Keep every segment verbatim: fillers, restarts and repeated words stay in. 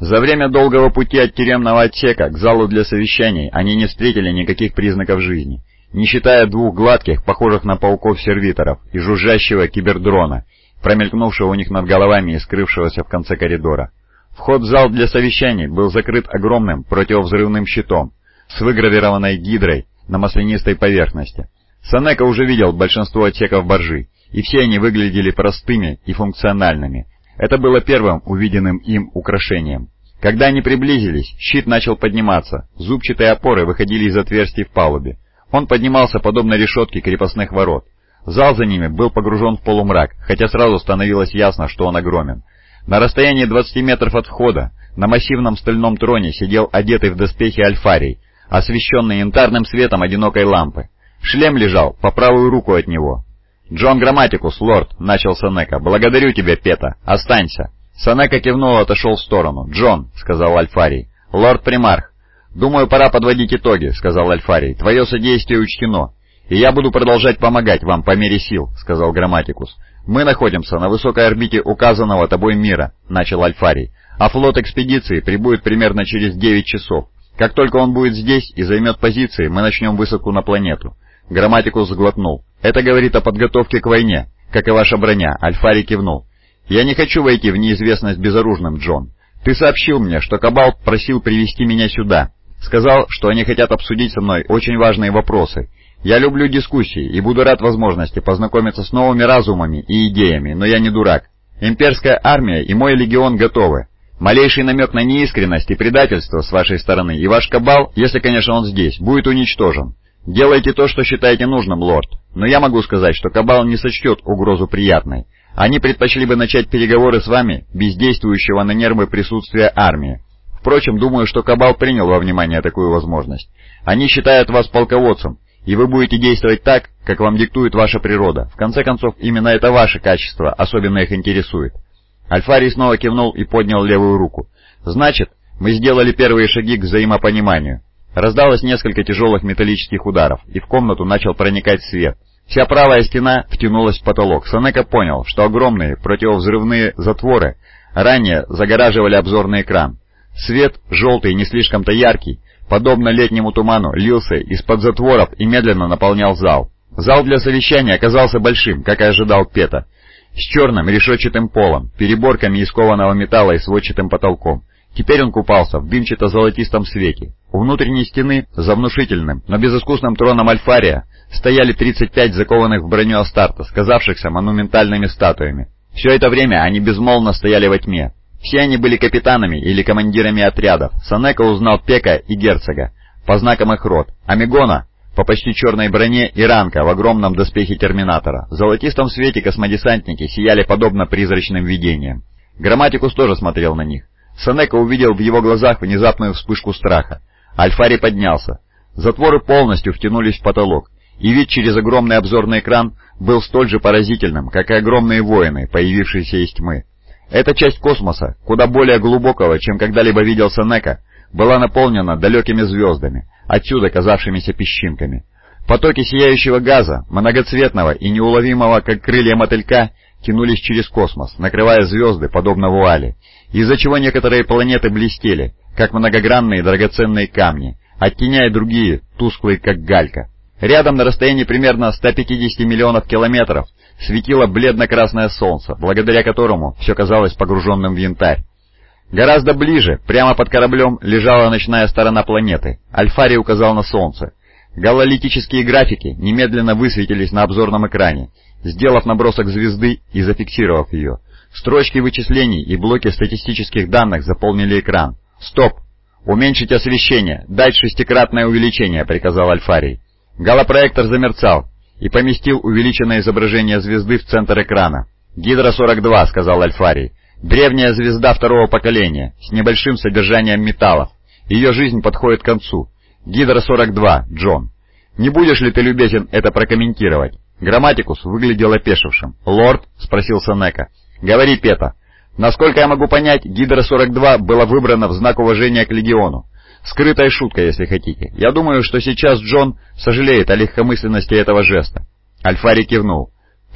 За время долгого пути от тюремного отсека к залу для совещаний они не встретили никаких признаков жизни, не считая двух гладких, похожих на пауков-сервиторов, и жужжащего кибердрона, промелькнувшего у них над головами и скрывшегося в конце коридора. Вход в зал для совещаний был закрыт огромным противовзрывным щитом с выгравированной гидрой на маслянистой поверхности. Сенека уже видел большинство отсеков боржи, и все они выглядели простыми и функциональными. Это было первым увиденным им украшением. Когда они приблизились, щит начал подниматься, зубчатые опоры выходили из отверстий в палубе. Он поднимался подобно решетке крепостных ворот. Зал за ними был погружен в полумрак, хотя сразу становилось ясно, что он огромен. На расстоянии двадцати метров от входа на массивном стальном троне сидел одетый в доспехи Альфарий, освещенный янтарным светом одинокой лампы. Шлем лежал по правую руку от него. «Джон Грамматикус, лорд», — начал Сенека, — «благодарю тебя, Пета, останься». Сенека кивнул и отошел в сторону. «Джон», — сказал Альфарий, — «лорд Примарх». «Думаю, пора подводить итоги», — сказал Альфарий, — «твое содействие учтено». «И я буду продолжать помогать вам по мере сил», — сказал Грамматикус. «Мы находимся на высокой орбите указанного тобой мира», — начал Альфарий, — «а флот экспедиции прибудет примерно через девять часов. Как только он будет здесь и займет позиции, мы начнем высадку на планету». Грамматикус сглотнул. «Это говорит о подготовке к войне, как и ваша броня», — Альфарий кивнул. «Я не хочу войти в неизвестность безоружным, Джон. Ты сообщил мне, что Кабал просил привести меня сюда. Сказал, что они хотят обсудить со мной очень важные вопросы. Я люблю дискуссии и буду рад возможности познакомиться с новыми разумами и идеями, но я не дурак. Имперская армия и мой легион готовы. Малейший намек на неискренность и предательство с вашей стороны, и ваш Кабал, если, конечно, он здесь, будет уничтожен. Делайте то, что считаете нужным, лорд. Но я могу сказать, что Кабал не сочтет угрозу приятной. Они предпочли бы начать переговоры с вами без действующего на нервы присутствия армии. Впрочем, думаю, что Кабал принял во внимание такую возможность. Они считают вас полководцем, и вы будете действовать так, как вам диктует ваша природа. В конце концов, именно это ваше качество особенно их интересует». Альфарий снова кивнул и поднял левую руку. «Значит, мы сделали первые шаги к взаимопониманию». Раздалось несколько тяжелых металлических ударов, и в комнату начал проникать свет. Вся правая стена втянулась в потолок. Сенека понял, что огромные противовзрывные затворы ранее загораживали обзорный экран. Свет, желтый и не слишком-то яркий, подобно летнему туману, лился из-под затворов и медленно наполнял зал. Зал для совещания оказался большим, как и ожидал Пета, с черным решетчатым полом, переборками из кованого металла и сводчатым потолком. Теперь он купался в дымчато-золотистом свете. У внутренней стены, за внушительным, но безыскусным троном Альфария, стояли тридцать пять закованных в броню Астартес, казавшихся монументальными статуями. Все это время они безмолвно стояли во тьме. Все они были капитанами или командирами отрядов. Сенека узнал Пека и Герцога по знакам их род, Амигона по почти черной броне и Ранка в огромном доспехе Терминатора. В золотистом свете космодесантники сияли подобно призрачным видениям. Грамматикус тоже смотрел на них. Сенека увидел в его глазах внезапную вспышку страха. Альфарий поднялся. Затворы полностью втянулись в потолок, и вид через огромный обзорный экран был столь же поразительным, как и огромные воины, появившиеся из тьмы. Эта часть космоса, куда более глубокого, чем когда-либо видел Сенека, была наполнена далекими звездами, отсюда казавшимися песчинками. Потоки сияющего газа, многоцветного и неуловимого, как крылья мотылька, тянулись через космос, накрывая звезды, подобно вуали, из-за чего некоторые планеты блестели, как многогранные драгоценные камни, оттеняя другие, тусклые, как галька. Рядом, на расстоянии примерно ста пятидесяти миллионов километров, светило бледно-красное солнце, благодаря которому все казалось погруженным в янтарь. Гораздо ближе, прямо под кораблем, лежала ночная сторона планеты. Альфарий указал на солнце. Гололитические графики немедленно высветились на обзорном экране, сделав набросок звезды и зафиксировав ее. Строчки вычислений и блоки статистических данных заполнили экран. «Стоп! Уменьшить освещение! Дать шестикратное увеличение!» — приказал Альфарий. Голопроектор замерцал и поместил увеличенное изображение звезды в центр экрана. «Гидра сорок два», — сказал Альфарий. «Древняя звезда второго поколения, с небольшим содержанием металлов. Ее жизнь подходит к концу. Гидра сорок два, Джон. Не будешь ли ты любезен это прокомментировать?» Грамматикус выглядел опешившим. «Лорд?» — спросил Сенека. «Говори, Пета. Насколько я могу понять, Гидра сорок два была выбрана в знак уважения к Легиону. Скрытая шутка, если хотите. Я думаю, что сейчас Джон сожалеет о легкомысленности этого жеста». Альфарий кивнул. «Так»,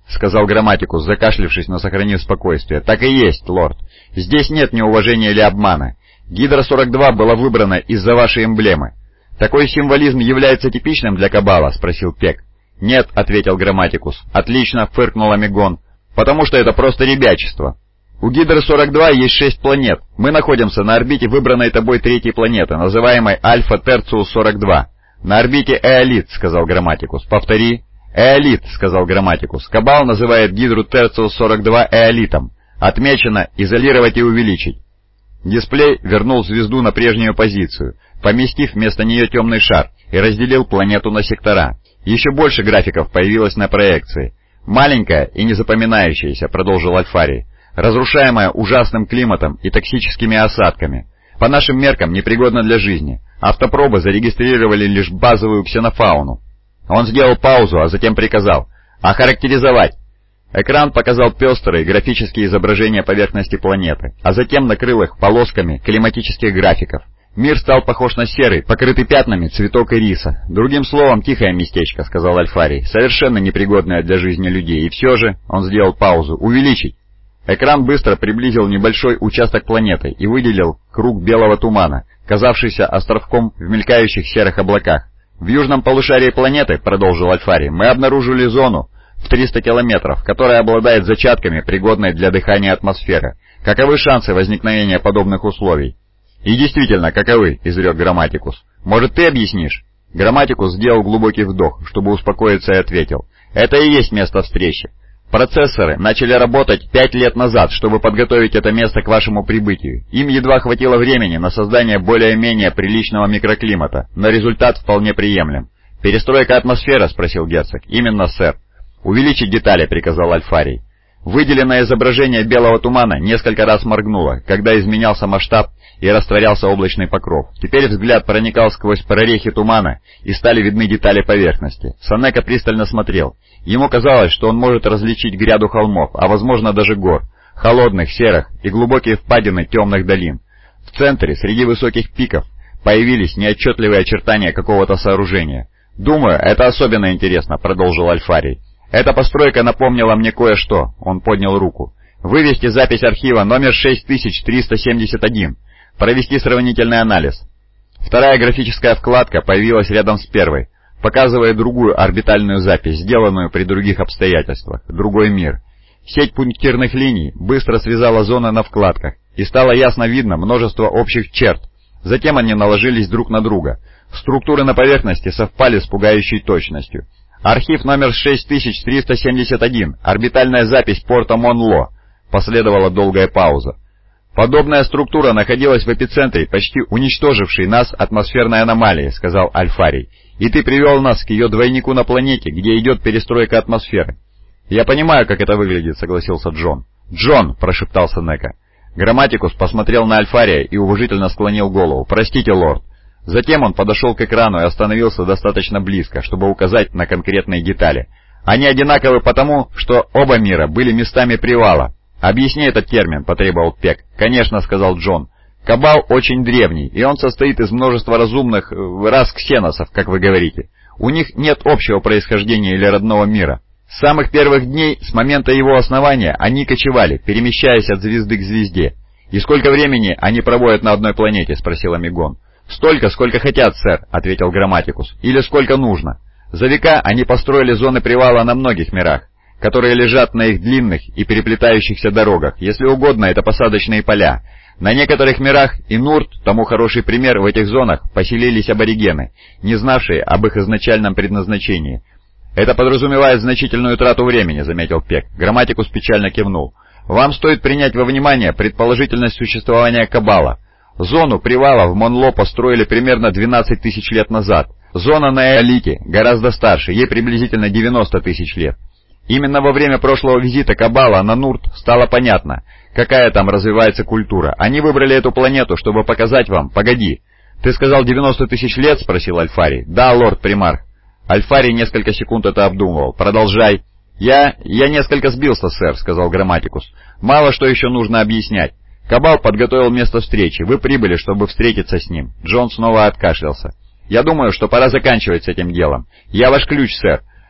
— сказал Грамматикус, закашлявшись, но сохранив спокойствие. — Так и есть, лорд. Здесь нет неуважения или обмана. Гидра сорок два была выбрана из-за вашей эмблемы. — Такой символизм является типичным для Кабала? — спросил Пек. — Нет, — ответил Грамматикус. — Отлично, — фыркнул Амигон. — Потому что это просто ребячество. У Гидры сорок два есть шесть планет. Мы находимся на орбите выбранной тобой третьей планеты, называемой Альфа Терциус сорок два. На орбите Эолит, — сказал Грамматикус. — Повтори. — Эолит, — сказал Грамматикус. Кабал называет Гидру Терциус сорок два Эолитом. Отмечено «изолировать и увеличить». Дисплей вернул звезду на прежнюю позицию, поместив вместо нее темный шар, и разделил планету на сектора. Еще больше графиков появилось на проекции. «Маленькая и незапоминающаяся», — продолжил Альфарий, «разрушаемая ужасным климатом и токсическими осадками. По нашим меркам непригодна для жизни. Автопробы зарегистрировали лишь базовую ксенофауну». Он сделал паузу, а затем приказал «охарактеризовать». Экран показал пестрые графические изображения поверхности планеты, а затем накрыл их полосками климатических графиков. Мир стал похож на серый, покрытый пятнами цветок ириса. «Другим словом, тихое местечко», — сказал Альфарий, — «совершенно непригодное для жизни людей, и все же...» — он сделал паузу. «Увеличить». Экран быстро приблизил небольшой участок планеты и выделил круг белого тумана, казавшийся островком в мелькающих серых облаках. «В южном полушарии планеты, — продолжил Альфарий, — мы обнаружили зону в триста километров, которая обладает зачатками, пригодной для дыхания атмосферы. Каковы шансы возникновения подобных условий?» «И действительно, каковы?» — изрек Грамматикус. «Может, ты объяснишь?» Грамматикус сделал глубокий вдох, чтобы успокоиться, и ответил. «Это и есть место встречи. Процессоры начали работать пять лет назад, чтобы подготовить это место к вашему прибытию. Им едва хватило времени на создание более-менее приличного микроклимата, но результат вполне приемлем». «Перестройка атмосферы?» — спросил герцог. «Именно, сэр». «Увеличить детали», — приказал Альфарий. Выделенное изображение белого тумана несколько раз моргнуло, когда изменялся масштаб и растворялся облачный покров. Теперь взгляд проникал сквозь прорехи тумана, и стали видны детали поверхности. Сонека пристально смотрел. Ему казалось, что он может различить гряду холмов, а возможно даже гор, холодных, серых и глубокие впадины темных долин. В центре, среди высоких пиков, появились неотчетливые очертания какого-то сооружения. «Думаю, это особенно интересно», — продолжил Альфарий. «Эта постройка напомнила мне кое-что», — он поднял руку. «Вывести запись архива номер шесть тысяч триста семьдесят один. Провести сравнительный анализ». Вторая графическая вкладка появилась рядом с первой, показывая другую орбитальную запись, сделанную при других обстоятельствах, другой мир. Сеть пунктирных линий быстро связала зоны на вкладках, и стало ясно видно множество общих черт. Затем они наложились друг на друга. Структуры на поверхности совпали с пугающей точностью. «Архив номер шесть тысяч триста семьдесят один. Орбитальная запись порта Монло». Последовала долгая пауза. «Подобная структура находилась в эпицентре почти уничтожившей нас атмосферной аномалии», — сказал Альфарий. «И ты привел нас к ее двойнику на планете, где идет перестройка атмосферы». «Я понимаю, как это выглядит», — согласился Джон. «Джон», — прошептал Сенека. Грамматикус посмотрел на Альфария и уважительно склонил голову. «Простите, лорд». Затем он подошел к экрану и остановился достаточно близко, чтобы указать на конкретные детали. «Они одинаковы потому, что оба мира были местами привала». «Объясни этот термин», — потребовал Пек. «Конечно», — сказал Джон. «Кабал очень древний, и он состоит из множества разумных рас ксеносов, как вы говорите. У них нет общего происхождения или родного мира. С самых первых дней, с момента его основания, они кочевали, перемещаясь от звезды к звезде». «И сколько времени они проводят на одной планете?» — спросил Амигон. «Столько, сколько хотят, сэр», — ответил Грамматикус. «Или сколько нужно. За века они построили зоны привала на многих мирах, которые лежат на их длинных и переплетающихся дорогах. Если угодно, это посадочные поля. На некоторых мирах, и Нурт, тому хороший пример, в этих зонах поселились аборигены, не знавшие об их изначальном предназначении». «Это подразумевает значительную трату времени», — заметил Пек. Грамматикус печально кивнул. «Вам стоит принять во внимание предположительность существования Кабала. Зону привала в Монло построили примерно двенадцать тысяч лет назад. Зона на Эолите гораздо старше, ей приблизительно девяносто тысяч лет. Именно во время прошлого визита Кабала на Нурт стало понятно, какая там развивается культура. Они выбрали эту планету, чтобы показать вам... Погоди, ты сказал девяносто тысяч лет?» — спросил Альфарий. «Да, лорд-примарх». Альфарий несколько секунд это обдумывал. «Продолжай». «Я... я несколько сбился, сэр», — сказал Грамматикус. «Мало что еще нужно объяснять. Кабал подготовил место встречи. Вы прибыли, чтобы встретиться с ним». Джон снова откашлялся. «Я думаю, что пора заканчивать с этим делом. Я ваш ключ, сэр.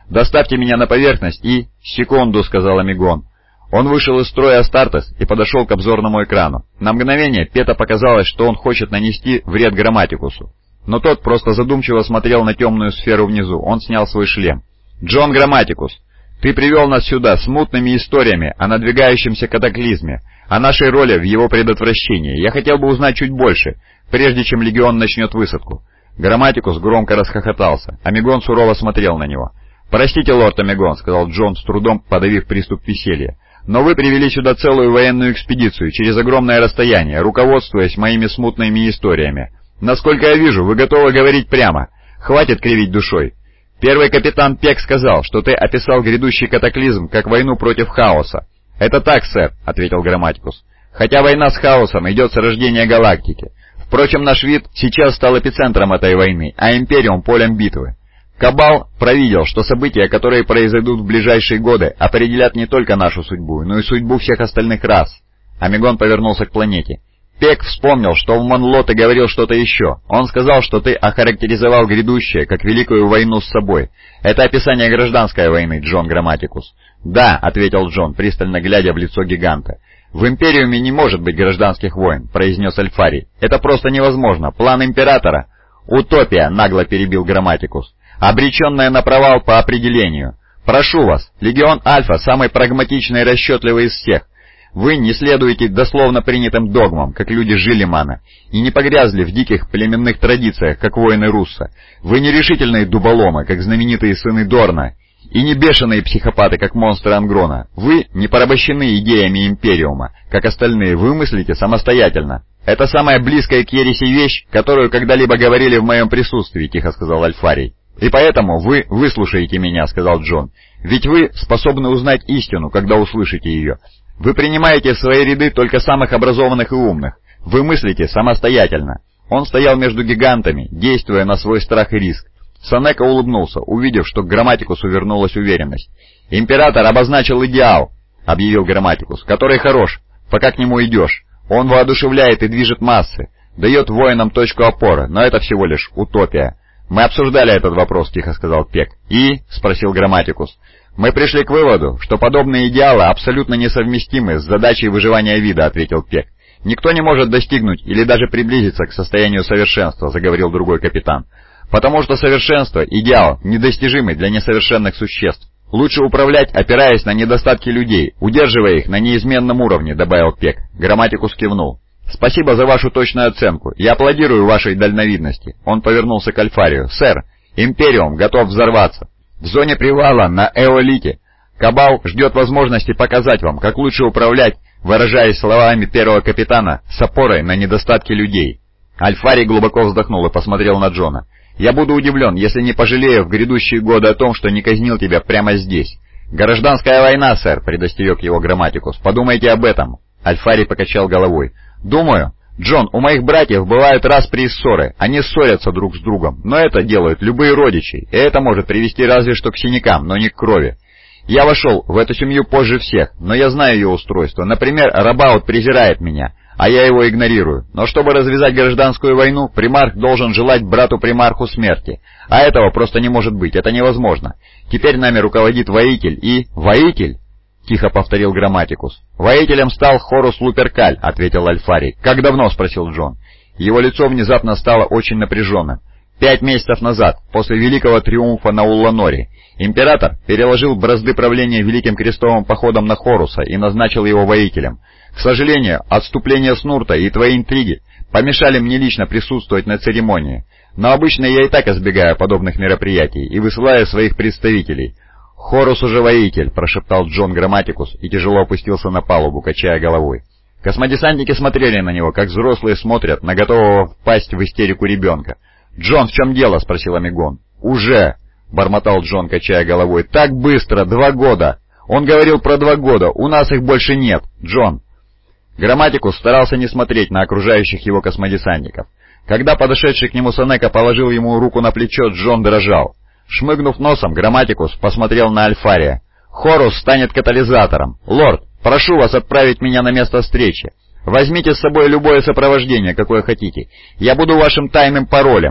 Доставьте меня на поверхность и...» «Секунду», — сказал Амигон. Он вышел из строя Астартес и подошел к обзорному экрану. На мгновение Пета показалось, что он хочет нанести вред Грамматикусу. Но тот просто задумчиво смотрел на темную сферу внизу. Он снял свой шлем. «Джон Грамматикус, ты привел нас сюда смутными историями о надвигающемся катаклизме, о нашей роли в его предотвращении. Я хотел бы узнать чуть больше, прежде чем Легион начнет высадку». Грамматикус громко расхохотался. Амигон сурово смотрел на него. «Простите, лорд Амигон», — сказал Джон, с трудом подавив приступ веселья, «но вы привели сюда целую военную экспедицию через огромное расстояние, руководствуясь моими смутными историями. Насколько я вижу, вы готовы говорить прямо. Хватит кривить душой. Первый капитан Пек сказал, что ты описал грядущий катаклизм как войну против хаоса». «Это так, сэр», — ответил Грамматикус. «Хотя война с хаосом идет с рождения галактики. Впрочем, наш вид сейчас стал эпицентром этой войны, а Империум — полем битвы. Кабал провидел, что события, которые произойдут в ближайшие годы, определят не только нашу судьбу, но и судьбу всех остальных рас». Амигон повернулся к планете. «Пек вспомнил, что в Монло ты говорил что-то еще. Он сказал, что ты охарактеризовал грядущее, как великую войну с собой. Это описание гражданской войны, Джон Грамматикус». «Да», — ответил Джон, пристально глядя в лицо гиганта. «В Империуме не может быть гражданских войн», — произнес Альфарий. «Это просто невозможно. План Императора...» «Утопия», — нагло перебил Грамматикус. «Обреченная на провал по определению. Прошу вас, Легион Альфа самый прагматичный и расчетливый из всех. Вы не следуете дословно принятым догмам, как люди Жилимана, и не погрязли в диких племенных традициях, как воины Русса. Вы не решительные дуболомы, как знаменитые сыны Дорна, и не бешеные психопаты, как монстры Ангрона. Вы не порабощены идеями Империума, как остальные, вы мыслите самостоятельно». «Это самая близкая к ереси вещь, которую когда-либо говорили в моем присутствии», — тихо сказал Альфарий. «И поэтому вы выслушаете меня», — сказал Джон. «Ведь вы способны узнать истину, когда услышите ее. Вы принимаете в свои ряды только самых образованных и умных. Вы мыслите самостоятельно». Он стоял между гигантами, действуя на свой страх и риск. Сенека улыбнулся, увидев, что к Грамматикусу вернулась уверенность. «Император обозначил идеал», — объявил Грамматикус, — «который хорош, пока к нему идешь. Он воодушевляет и движет массы, дает воинам точку опоры, но это всего лишь утопия». «Мы обсуждали этот вопрос», — тихо сказал Пек. «И?» — спросил Грамматикус. «Мы пришли к выводу, что подобные идеалы абсолютно несовместимы с задачей выживания вида», — ответил Пек. «Никто не может достигнуть или даже приблизиться к состоянию совершенства», — заговорил другой капитан. «Потому что совершенство — идеал, недостижимый для несовершенных существ. Лучше управлять, опираясь на недостатки людей, удерживая их на неизменном уровне», — добавил Пек. Грамматикус кивнул. «Спасибо за вашу точную оценку. Я аплодирую вашей дальновидности». Он повернулся к Альфарию. «Сэр, Империум готов взорваться. В зоне привала на Эолите Кабал ждет возможности показать вам, как лучше управлять, выражаясь словами первого капитана, с опорой на недостатки людей». Альфарий глубоко вздохнул и посмотрел на Джона. «Я буду удивлен, если не пожалею в грядущие годы о том, что не казнил тебя прямо здесь». «Гражданская война, сэр», — предостерег его Грамматикус. «Подумайте об этом». Альфарий покачал головой. «Думаю, Джон, у моих братьев бывают распри и ссоры. Они ссорятся друг с другом, но это делают любые родичи, и это может привести разве что к синякам, но не к крови. Я вошел в эту семью позже всех, но я знаю ее устройство. Например, Рабаут презирает меня, а я его игнорирую. Но чтобы развязать гражданскую войну, примарх должен желать брату-примарху смерти. А этого просто не может быть, это невозможно. Теперь нами руководит воитель и... Воитель?» — тихо повторил Грамматикус. «Воителем стал Хорус Луперкаль», — ответил Альфарий. «Как давно?» — спросил Джон. Его лицо внезапно стало очень напряженным. «Пять месяцев назад, после великого триумфа на Улланоре, император переложил бразды правления Великим Крестовым походом на Хоруса и назначил его воителем. К сожалению, отступление Снурта и твои интриги помешали мне лично присутствовать на церемонии. Но обычно я и так избегаю подобных мероприятий и высылаю своих представителей». «Хорус уже воитель», — прошептал Джон Грамматикус и тяжело опустился на палубу, качая головой. Космодесантники смотрели на него, как взрослые смотрят на готового впасть в истерику ребенка. «Джон, в чем дело?» — спросил Амигон. «Уже», — бормотал Джон, качая головой. «Так быстро! Два года! Он говорил про два года! У нас их больше нет! Джон!» Грамматикус старался не смотреть на окружающих его космодесантников. Когда подошедший к нему Сенека положил ему руку на плечо, Джон дрожал. Шмыгнув носом, Грамматикус посмотрел на Альфария. «Хорус станет катализатором. Лорд, прошу вас отправить меня на место встречи. Возьмите с собой любое сопровождение, какое хотите. Я буду вашим тайным паролем.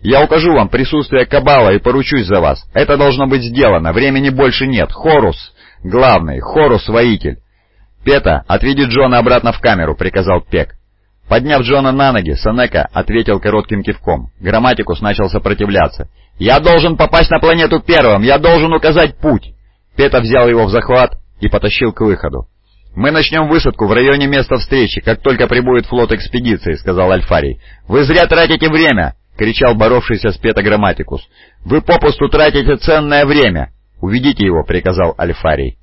Я укажу вам присутствие Кабала и поручусь за вас. Это должно быть сделано, времени больше нет. Хорус, главный, Хорус, воитель». «Пета, отведи Джона обратно в камеру», — приказал Пек. Подняв Джона на ноги, Сенека ответил коротким кивком. Грамматикус начал сопротивляться. «Я должен попасть на планету первым! Я должен указать путь!» Пета взял его в захват и потащил к выходу. «Мы начнем высадку в районе места встречи, как только прибудет флот экспедиции», — сказал Альфарий. «Вы зря тратите время!» — кричал боровшийся с Пета Грамматикус. «Вы попусту тратите ценное время!» «Уведите его», — приказал Альфарий.